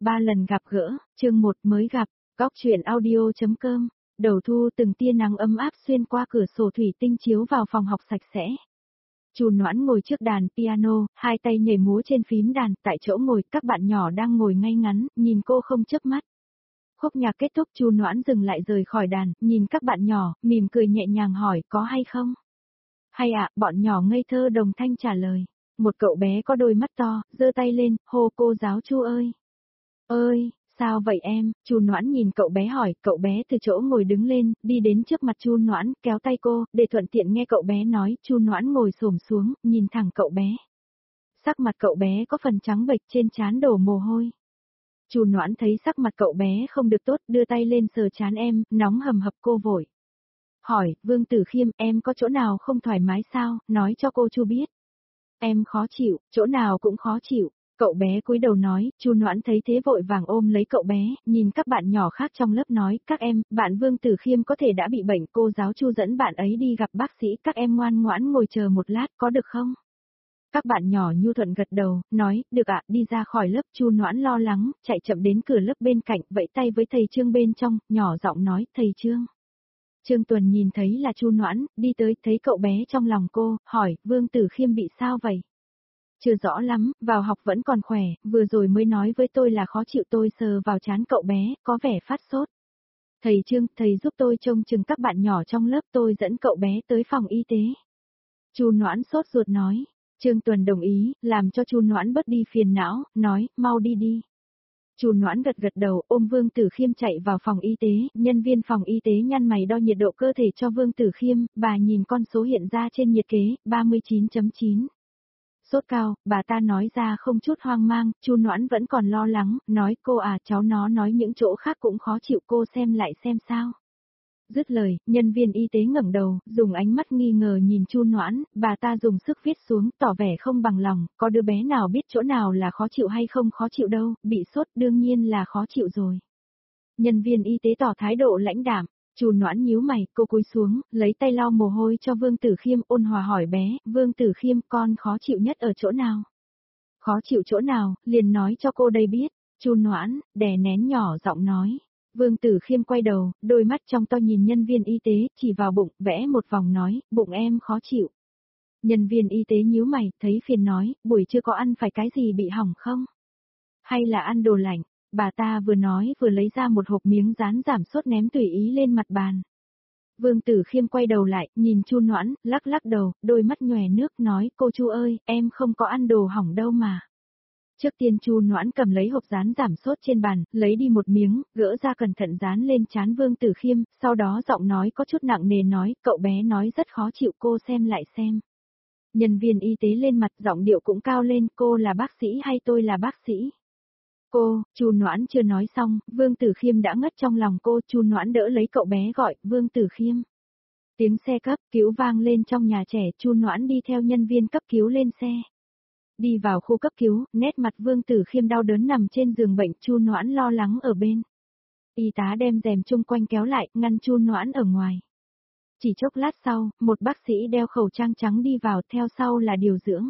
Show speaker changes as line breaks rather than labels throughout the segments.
3 lần gặp gỡ, chương 1 mới gặp, góc chuyện audio.com, đầu thu từng tia nắng ấm áp xuyên qua cửa sổ thủy tinh chiếu vào phòng học sạch sẽ. Chu Noãn ngồi trước đàn piano, hai tay nhảy múa trên phím đàn, tại chỗ ngồi các bạn nhỏ đang ngồi ngay ngắn, nhìn cô không chớp mắt. Khúc nhạc kết thúc Chu Noãn dừng lại rời khỏi đàn, nhìn các bạn nhỏ, mỉm cười nhẹ nhàng hỏi có hay không? Hay ạ, bọn nhỏ ngây thơ đồng thanh trả lời. Một cậu bé có đôi mắt to, giơ tay lên, hô cô giáo Chu ơi. Ơi, sao vậy em? Chu Noãn nhìn cậu bé hỏi, cậu bé từ chỗ ngồi đứng lên, đi đến trước mặt Chu Noãn, kéo tay cô, để thuận tiện nghe cậu bé nói. Chu Noãn ngồi xổm xuống, nhìn thẳng cậu bé. Sắc mặt cậu bé có phần trắng bệch, trên trán đổ mồ hôi. Chu Noãn thấy sắc mặt cậu bé không được tốt, đưa tay lên sờ trán em, nóng hầm hập cô vội. Hỏi, Vương Tử Khiêm, em có chỗ nào không thoải mái sao, nói cho cô Chu biết. Em khó chịu, chỗ nào cũng khó chịu. Cậu bé cúi đầu nói, Chu Noãn thấy thế vội vàng ôm lấy cậu bé, nhìn các bạn nhỏ khác trong lớp nói, các em, bạn Vương Tử Khiêm có thể đã bị bệnh, cô giáo Chu dẫn bạn ấy đi gặp bác sĩ, các em ngoan ngoãn ngồi chờ một lát, có được không? Các bạn nhỏ nhu thuận gật đầu, nói, được ạ, đi ra khỏi lớp. Chu Noãn lo lắng, chạy chậm đến cửa lớp bên cạnh, vẫy tay với thầy Trương bên trong, nhỏ giọng nói, thầy Trương. Trương Tuần nhìn thấy là Chu Noãn, đi tới, thấy cậu bé trong lòng cô, hỏi, Vương Tử Khiêm bị sao vậy? Chưa rõ lắm, vào học vẫn còn khỏe, vừa rồi mới nói với tôi là khó chịu, tôi sờ vào trán cậu bé, có vẻ phát sốt. Thầy Trương, thầy giúp tôi trông chừng các bạn nhỏ trong lớp, tôi dẫn cậu bé tới phòng y tế. Chu Noãn sốt ruột nói. Trương Tuần đồng ý, làm cho Chu Noãn bớt đi phiền não, nói, mau đi đi. Chu Noãn gật gật đầu, ôm Vương Tử Khiêm chạy vào phòng y tế, nhân viên phòng y tế nhăn mày đo nhiệt độ cơ thể cho Vương Tử Khiêm, bà nhìn con số hiện ra trên nhiệt kế, 39.9. Sốt cao, bà ta nói ra không chút hoang mang, Chu Noãn vẫn còn lo lắng, nói cô à, cháu nó nói những chỗ khác cũng khó chịu, cô xem lại xem sao. Dứt lời, nhân viên y tế ngẩng đầu, dùng ánh mắt nghi ngờ nhìn Chu Noãn, bà ta dùng sức viết xuống, tỏ vẻ không bằng lòng, có đứa bé nào biết chỗ nào là khó chịu hay không khó chịu đâu, bị sốt đương nhiên là khó chịu rồi. Nhân viên y tế tỏ thái độ lãnh đạm, Chu Noãn nhíu mày, cô cúi xuống, lấy tay lau mồ hôi cho Vương Tử Khiêm, ôn hòa hỏi bé, Vương Tử Khiêm, con khó chịu nhất ở chỗ nào? Khó chịu chỗ nào, liền nói cho cô đây biết. Chu Noãn, đè nén nhỏ giọng nói. Vương Tử Khiêm quay đầu, đôi mắt trong to nhìn nhân viên y tế, chỉ vào bụng, vẽ một vòng nói, bụng em khó chịu. Nhân viên y tế nhíu mày, thấy phiền nói, buổi trưa có ăn phải cái gì bị hỏng không? Hay là ăn đồ lạnh? Bà ta vừa nói vừa lấy ra một hộp miếng dán giảm sốt ném tùy ý lên mặt bàn. Vương Tử Khiêm quay đầu lại, nhìn Chu Noãn, lắc lắc đầu, đôi mắt nhòe nước nói, cô Chu ơi, em không có ăn đồ hỏng đâu mà. Trước tiên Chu Noãn cầm lấy hộp dán giảm sốt trên bàn, lấy đi một miếng, gỡ ra cẩn thận dán lên trán Vương Tử Khiêm, sau đó giọng nói có chút nặng nề nói, cậu bé nói rất khó chịu, cô xem lại xem. Nhân viên y tế lên mặt, giọng điệu cũng cao lên, cô là bác sĩ hay tôi là bác sĩ? Cô, Chu Noãn chưa nói xong, Vương Tử Khiêm đã ngất trong lòng cô, Chu Noãn đỡ lấy cậu bé gọi, Vương Tử Khiêm. Tiếng xe cấp cứu vang lên trong nhà trẻ, Chu Noãn đi theo nhân viên cấp cứu lên xe. Đi vào khu cấp cứu, nét mặt Vương Tử Khiêm đau đớn nằm trên giường bệnh, Chu Noãn lo lắng ở bên. Y tá đem rèm chung quanh kéo lại, ngăn Chu Noãn ở ngoài. Chỉ chốc lát sau, một bác sĩ đeo khẩu trang trắng đi vào, theo sau là điều dưỡng.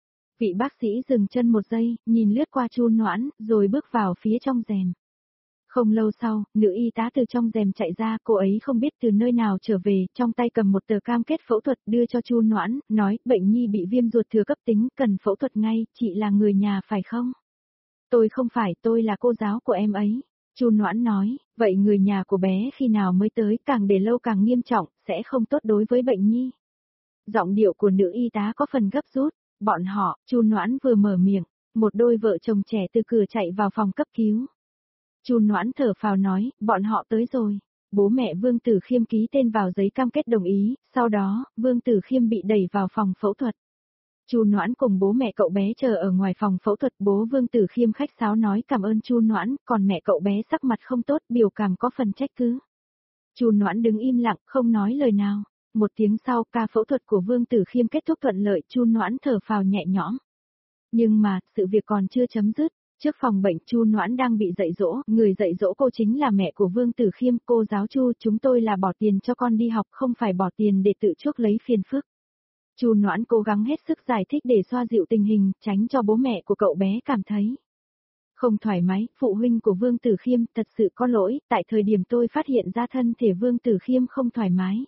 Vị bác sĩ dừng chân một giây, nhìn lướt qua Chu Noãn, rồi bước vào phía trong rèm. Không lâu sau, nữ y tá từ trong rèm chạy ra, cô ấy không biết từ nơi nào trở về, trong tay cầm một tờ cam kết phẫu thuật đưa cho Chu Noãn, nói, bệnh nhi bị viêm ruột thừa cấp tính, cần phẫu thuật ngay, chị là người nhà phải không? Tôi không phải, tôi là cô giáo của em ấy. Chu Noãn nói, vậy người nhà của bé khi nào mới tới, càng để lâu càng nghiêm trọng, sẽ không tốt đối với bệnh nhi. Giọng điệu của nữ y tá có phần gấp rút, bọn họ, Chu Noãn vừa mở miệng, một đôi vợ chồng trẻ từ cửa chạy vào phòng cấp cứu. Chu Noãn thở phào nói, bọn họ tới rồi. Bố mẹ Vương Tử Khiêm ký tên vào giấy cam kết đồng ý, sau đó, Vương Tử Khiêm bị đẩy vào phòng phẫu thuật. Chu Noãn cùng bố mẹ cậu bé chờ ở ngoài phòng phẫu thuật, bố Vương Tử Khiêm khách sáo nói cảm ơn Chu Noãn, còn mẹ cậu bé sắc mặt không tốt, biểu cảm có phần trách cứ. Chu Noãn đứng im lặng, không nói lời nào. Một tiếng sau, ca phẫu thuật của Vương Tử Khiêm kết thúc thuận lợi, Chu Noãn thở phào nhẹ nhõm. Nhưng mà, sự việc còn chưa chấm dứt. Trước phòng bệnh, Chu Noãn đang bị dạy dỗ, người dạy dỗ cô chính là mẹ của Vương Tử Khiêm, cô giáo Chu, chúng tôi là bỏ tiền cho con đi học, không phải bỏ tiền để tự chuốc lấy phiền phức. Chu Noãn cố gắng hết sức giải thích để xoa dịu tình hình, tránh cho bố mẹ của cậu bé cảm thấy Không thoải mái, phụ huynh của Vương Tử Khiêm thật sự có lỗi, tại thời điểm tôi phát hiện ra thân thể Vương Tử Khiêm không thoải mái.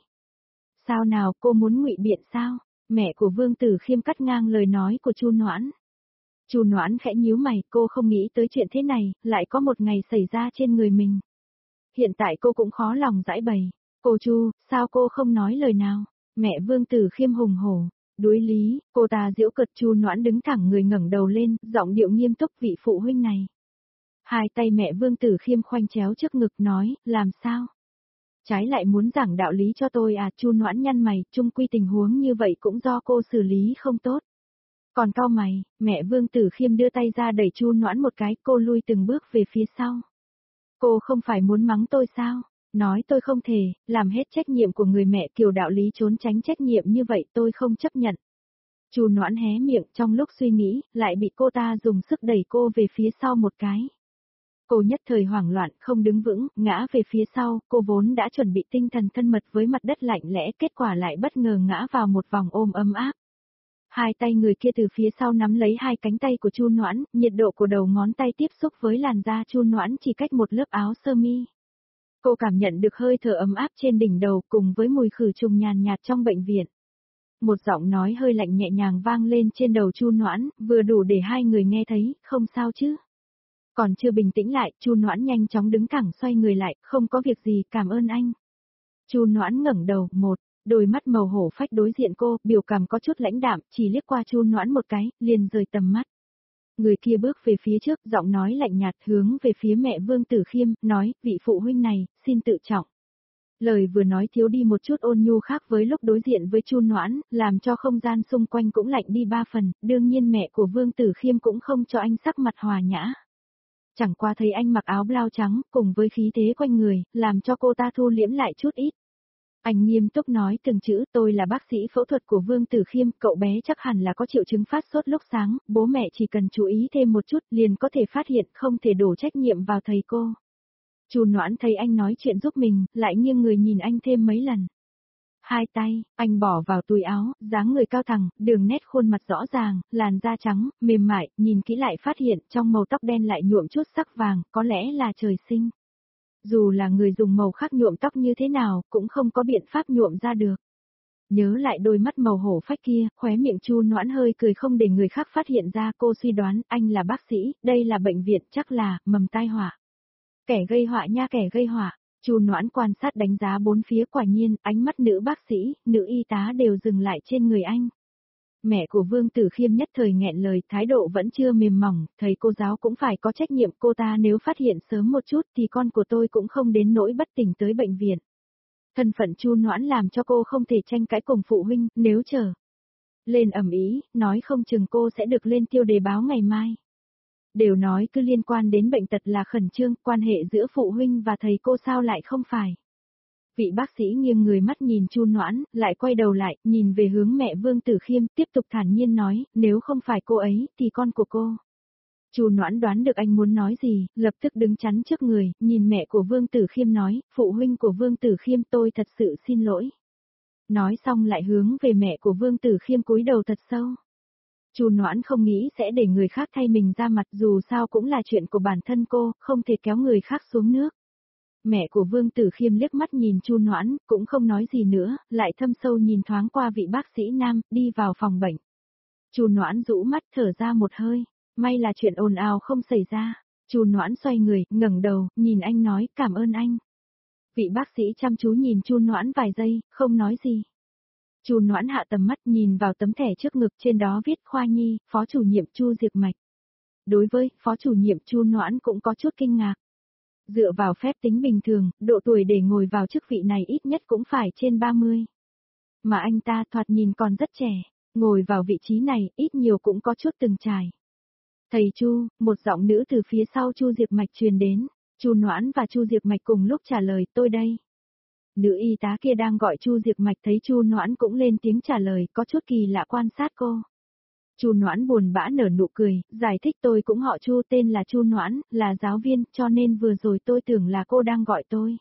Sao nào, cô muốn ngụy biện sao? Mẹ của Vương Tử Khiêm cắt ngang lời nói của Chu Noãn. Chu Noãn khẽ nhíu mày, cô không nghĩ tới chuyện thế này, lại có một ngày xảy ra trên người mình. Hiện tại cô cũng khó lòng giải bày. Cô Chu, sao cô không nói lời nào? Mẹ Vương Tử Khiêm hùng hổ. Đối lý, cô ta giễu cợt. Chu Noãn đứng thẳng người ngẩng đầu lên, giọng điệu nghiêm túc. Vị phụ huynh này. Hai tay mẹ Vương Tử Khiêm khoanh chéo trước ngực nói, làm sao? Trái lại muốn giảng đạo lý cho tôi à? Chu Noãn nhăn mày, chung quy tình huống như vậy cũng do cô xử lý không tốt. Còn cau mày, mẹ Vương Tử Khiêm đưa tay ra đẩy Chu Noãn một cái, cô lui từng bước về phía sau. Cô không phải muốn mắng tôi sao? Nói tôi không thể, làm hết trách nhiệm của người mẹ, kiểu đạo lý trốn tránh trách nhiệm như vậy tôi không chấp nhận. Chu Noãn hé miệng, trong lúc suy nghĩ, lại bị cô ta dùng sức đẩy cô về phía sau một cái. Cô nhất thời hoảng loạn, không đứng vững, ngã về phía sau, cô vốn đã chuẩn bị tinh thần thân mật với mặt đất lạnh lẽ, kết quả lại bất ngờ ngã vào một vòng ôm ấm áp. Hai tay người kia từ phía sau nắm lấy hai cánh tay của Chu Noãn, nhiệt độ của đầu ngón tay tiếp xúc với làn da Chu Noãn chỉ cách một lớp áo sơ mi. Cô cảm nhận được hơi thở ấm áp trên đỉnh đầu cùng với mùi khử trùng nhàn nhạt trong bệnh viện. Một giọng nói hơi lạnh nhẹ nhàng vang lên trên đầu Chu Noãn, vừa đủ để hai người nghe thấy, không sao chứ. Còn chưa bình tĩnh lại, Chu Noãn nhanh chóng đứng thẳng xoay người lại, không có việc gì, cảm ơn anh. Chu Noãn ngẩng đầu, đôi mắt màu hổ phách đối diện cô, biểu cảm có chút lãnh đạm, chỉ liếc qua Chu Noãn một cái, liền rời tầm mắt. Người kia bước về phía trước, giọng nói lạnh nhạt hướng về phía mẹ Vương Tử Khiêm, nói, vị phụ huynh này, xin tự trọng. Lời vừa nói thiếu đi một chút ôn nhu khác với lúc đối diện với Chu Noãn, làm cho không gian xung quanh cũng lạnh đi ba phần, đương nhiên mẹ của Vương Tử Khiêm cũng không cho anh sắc mặt hòa nhã. Chẳng qua thấy anh mặc áo blau trắng, cùng với khí thế quanh người, làm cho cô ta thu liễm lại chút ít. Anh nghiêm túc nói từng chữ, tôi là bác sĩ phẫu thuật của Vương Tử Khiêm, cậu bé chắc hẳn là có triệu chứng phát sốt lúc sáng, bố mẹ chỉ cần chú ý thêm một chút liền có thể phát hiện, không thể đổ trách nhiệm vào thầy cô. Chu Noãn thấy anh nói chuyện giúp mình, lại nghiêng người nhìn anh thêm mấy lần. Hai tay, anh bỏ vào túi áo, dáng người cao thẳng, đường nét khuôn mặt rõ ràng, làn da trắng, mềm mại, nhìn kỹ lại phát hiện trong màu tóc đen lại nhuộm chút sắc vàng, có lẽ là trời sinh. Dù là người dùng màu khác nhuộm tóc như thế nào, cũng không có biện pháp nhuộm ra được. Nhớ lại đôi mắt màu hổ phách kia, khóe miệng Chu Noãn hơi cười không để người khác phát hiện ra. Cô suy đoán, anh là bác sĩ, đây là bệnh viện, chắc là mầm tai họa. Kẻ gây họa nha, kẻ gây họa. Chu Noãn quan sát đánh giá bốn phía, quả nhiên, ánh mắt nữ bác sĩ, nữ y tá đều dừng lại trên người anh. Mẹ của Vương Tử Khiêm nhất thời nghẹn lời, thái độ vẫn chưa mềm mỏng, thầy cô giáo cũng phải có trách nhiệm, cô ta nếu phát hiện sớm một chút thì con của tôi cũng không đến nỗi bất tỉnh tới bệnh viện. Thân phận Chu Noãn làm cho cô không thể tranh cãi cùng phụ huynh, nếu trở lên ầm ĩ, nói không chừng cô sẽ được lên tiêu đề báo ngày mai. Đều nói cứ liên quan đến bệnh tật là khẩn trương, quan hệ giữa phụ huynh và thầy cô sao lại không phải. Vị bác sĩ nghiêng người mắt nhìn Chu Noãn, lại quay đầu lại, nhìn về hướng mẹ Vương Tử Khiêm, tiếp tục thản nhiên nói, nếu không phải cô ấy, thì con của cô. Chu Noãn đoán được anh muốn nói gì, lập tức đứng chắn trước người, nhìn mẹ của Vương Tử Khiêm nói, phụ huynh của Vương Tử Khiêm tôi thật sự xin lỗi. Nói xong lại hướng về mẹ của Vương Tử Khiêm cúi đầu thật sâu. Chu Noãn không nghĩ sẽ để người khác thay mình ra mặt, dù sao cũng là chuyện của bản thân cô, không thể kéo người khác xuống nước. Mẹ của Vương Tử Khiêm liếc mắt nhìn Chu Noãn, cũng không nói gì nữa, lại thâm sâu nhìn thoáng qua vị bác sĩ nam, đi vào phòng bệnh. Chu Noãn rũ mắt thở ra một hơi, may là chuyện ồn ào không xảy ra. Chu Noãn xoay người, ngẩng đầu, nhìn anh nói, cảm ơn anh. Vị bác sĩ chăm chú nhìn Chu Noãn vài giây, không nói gì. Chu Noãn hạ tầm mắt nhìn vào tấm thẻ trước ngực, trên đó viết khoa nhi, phó chủ nhiệm Chu Diệp Mạch. Đối với phó chủ nhiệm Chu Noãn cũng có chút kinh ngạc. Dựa vào phép tính bình thường, độ tuổi để ngồi vào chức vị này ít nhất cũng phải trên 30. Mà anh ta thoạt nhìn còn rất trẻ, ngồi vào vị trí này ít nhiều cũng có chút từng trải. Thầy Chu, một giọng nữ từ phía sau Chu Diệp Mạch truyền đến. Chu Noãn và Chu Diệp Mạch cùng lúc trả lời, tôi đây. Nữ y tá kia đang gọi Chu Diệp Mạch, thấy Chu Noãn cũng lên tiếng trả lời, có chút kỳ lạ quan sát cô. Chu Noãn buồn bã nở nụ cười, giải thích tôi cũng họ Chu, tên là Chu Noãn, là giáo viên, cho nên vừa rồi tôi tưởng là cô đang gọi tôi.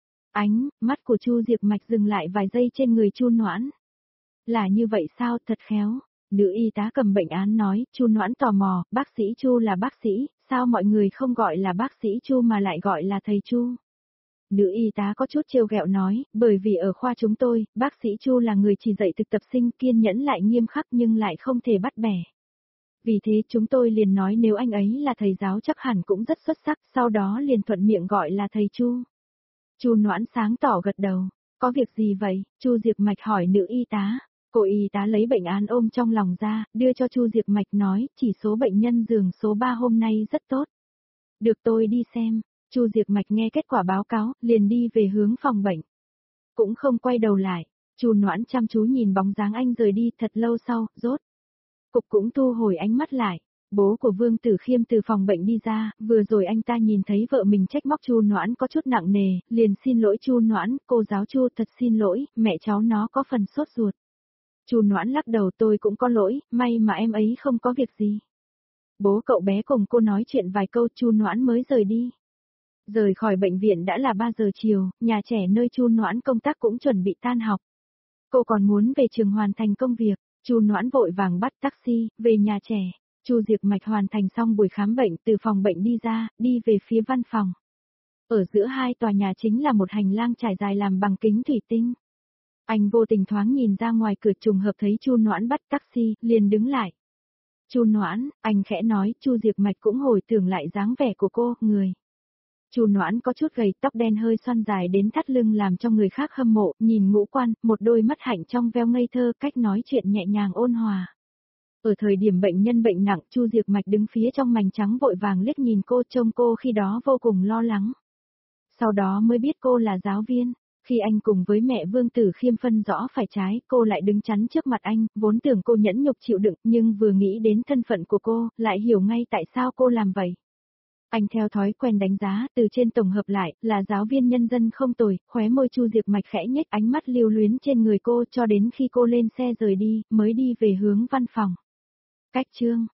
Mắt của Chu Diệp Mạch dừng lại vài giây trên người Chu Noãn. Là như vậy sao, thật khéo. Nữ y tá cầm bệnh án nói, Chu Noãn tò mò, bác sĩ Chu là bác sĩ, sao mọi người không gọi là bác sĩ Chu mà lại gọi là thầy Chu? Nữ y tá có chút trêu ghẹo nói, bởi vì ở khoa chúng tôi, bác sĩ Chu là người chỉ dạy thực tập sinh kiên nhẫn lại nghiêm khắc nhưng lại không thể bắt bẻ. Vì thế chúng tôi liền nói nếu anh ấy là thầy giáo chắc hẳn cũng rất xuất sắc, sau đó liền thuận miệng gọi là thầy Chu. Chu Noãn sáng tỏ gật đầu, có việc gì vậy? Chu Diệp Mạch hỏi nữ y tá. Cô y tá lấy bệnh án ôm trong lòng ra, đưa cho Chu Diệp Mạch nói, chỉ số bệnh nhân giường số 3 hôm nay rất tốt. Được tôi đi xem. Chu Diệp Mạch nghe kết quả báo cáo, liền đi về hướng phòng bệnh. Cũng không quay đầu lại, Chu Noãn chăm chú nhìn bóng dáng anh rời đi thật lâu sau, rốt. Cục cũng thu hồi ánh mắt lại. Bố của Vương Tử Khiêm từ phòng bệnh đi ra, vừa rồi anh ta nhìn thấy vợ mình trách móc Chu Noãn có chút nặng nề, liền xin lỗi Chu Noãn, cô giáo Chu thật xin lỗi, mẹ cháu nó có phần sốt ruột. Chu Noãn lắc đầu tôi cũng có lỗi, may mà em ấy không có việc gì. Bố cậu bé cùng cô nói chuyện vài câu Chu Noãn mới rời đi. Rời khỏi bệnh viện đã là 3 giờ chiều, nhà trẻ nơi Chu Noãn công tác cũng chuẩn bị tan học. Cô còn muốn về trường hoàn thành công việc, Chu Noãn vội vàng bắt taxi, về nhà trẻ. Chu Diệp Mạch hoàn thành xong buổi khám bệnh từ phòng bệnh đi ra, đi về phía văn phòng. Ở giữa hai tòa nhà chính là một hành lang trải dài làm bằng kính thủy tinh. Anh vô tình thoáng nhìn ra ngoài cửa trùng hợp thấy Chu Noãn bắt taxi, liền đứng lại. Chu Noãn, anh khẽ nói, Chu Diệp Mạch cũng hồi tưởng lại dáng vẻ của cô, người. Chu Noãn có chút gầy, tóc đen hơi xoăn dài đến thắt lưng làm cho người khác hâm mộ, nhìn ngũ quan, một đôi mắt hạnh trong veo ngây thơ, cách nói chuyện nhẹ nhàng ôn hòa. Ở thời điểm bệnh nhân bệnh nặng, Chu Diệp Mạch đứng phía trong mành trắng vội vàng liếc nhìn cô, trông cô khi đó vô cùng lo lắng. Sau đó mới biết cô là giáo viên. Khi anh cùng với mẹ Vương Tử Khiêm phân rõ phải trái, cô lại đứng chắn trước mặt anh, vốn tưởng cô nhẫn nhục chịu đựng, nhưng vừa nghĩ đến thân phận của cô, lại hiểu ngay tại sao cô làm vậy. Anh theo thói quen đánh giá, từ trên tổng hợp lại, là giáo viên nhân dân không tồi, khóe môi Chu Diệp Mạch khẽ nhếch, ánh mắt lưu luyến trên người cô cho đến khi cô lên xe rời đi, mới đi về hướng văn phòng. Cách chương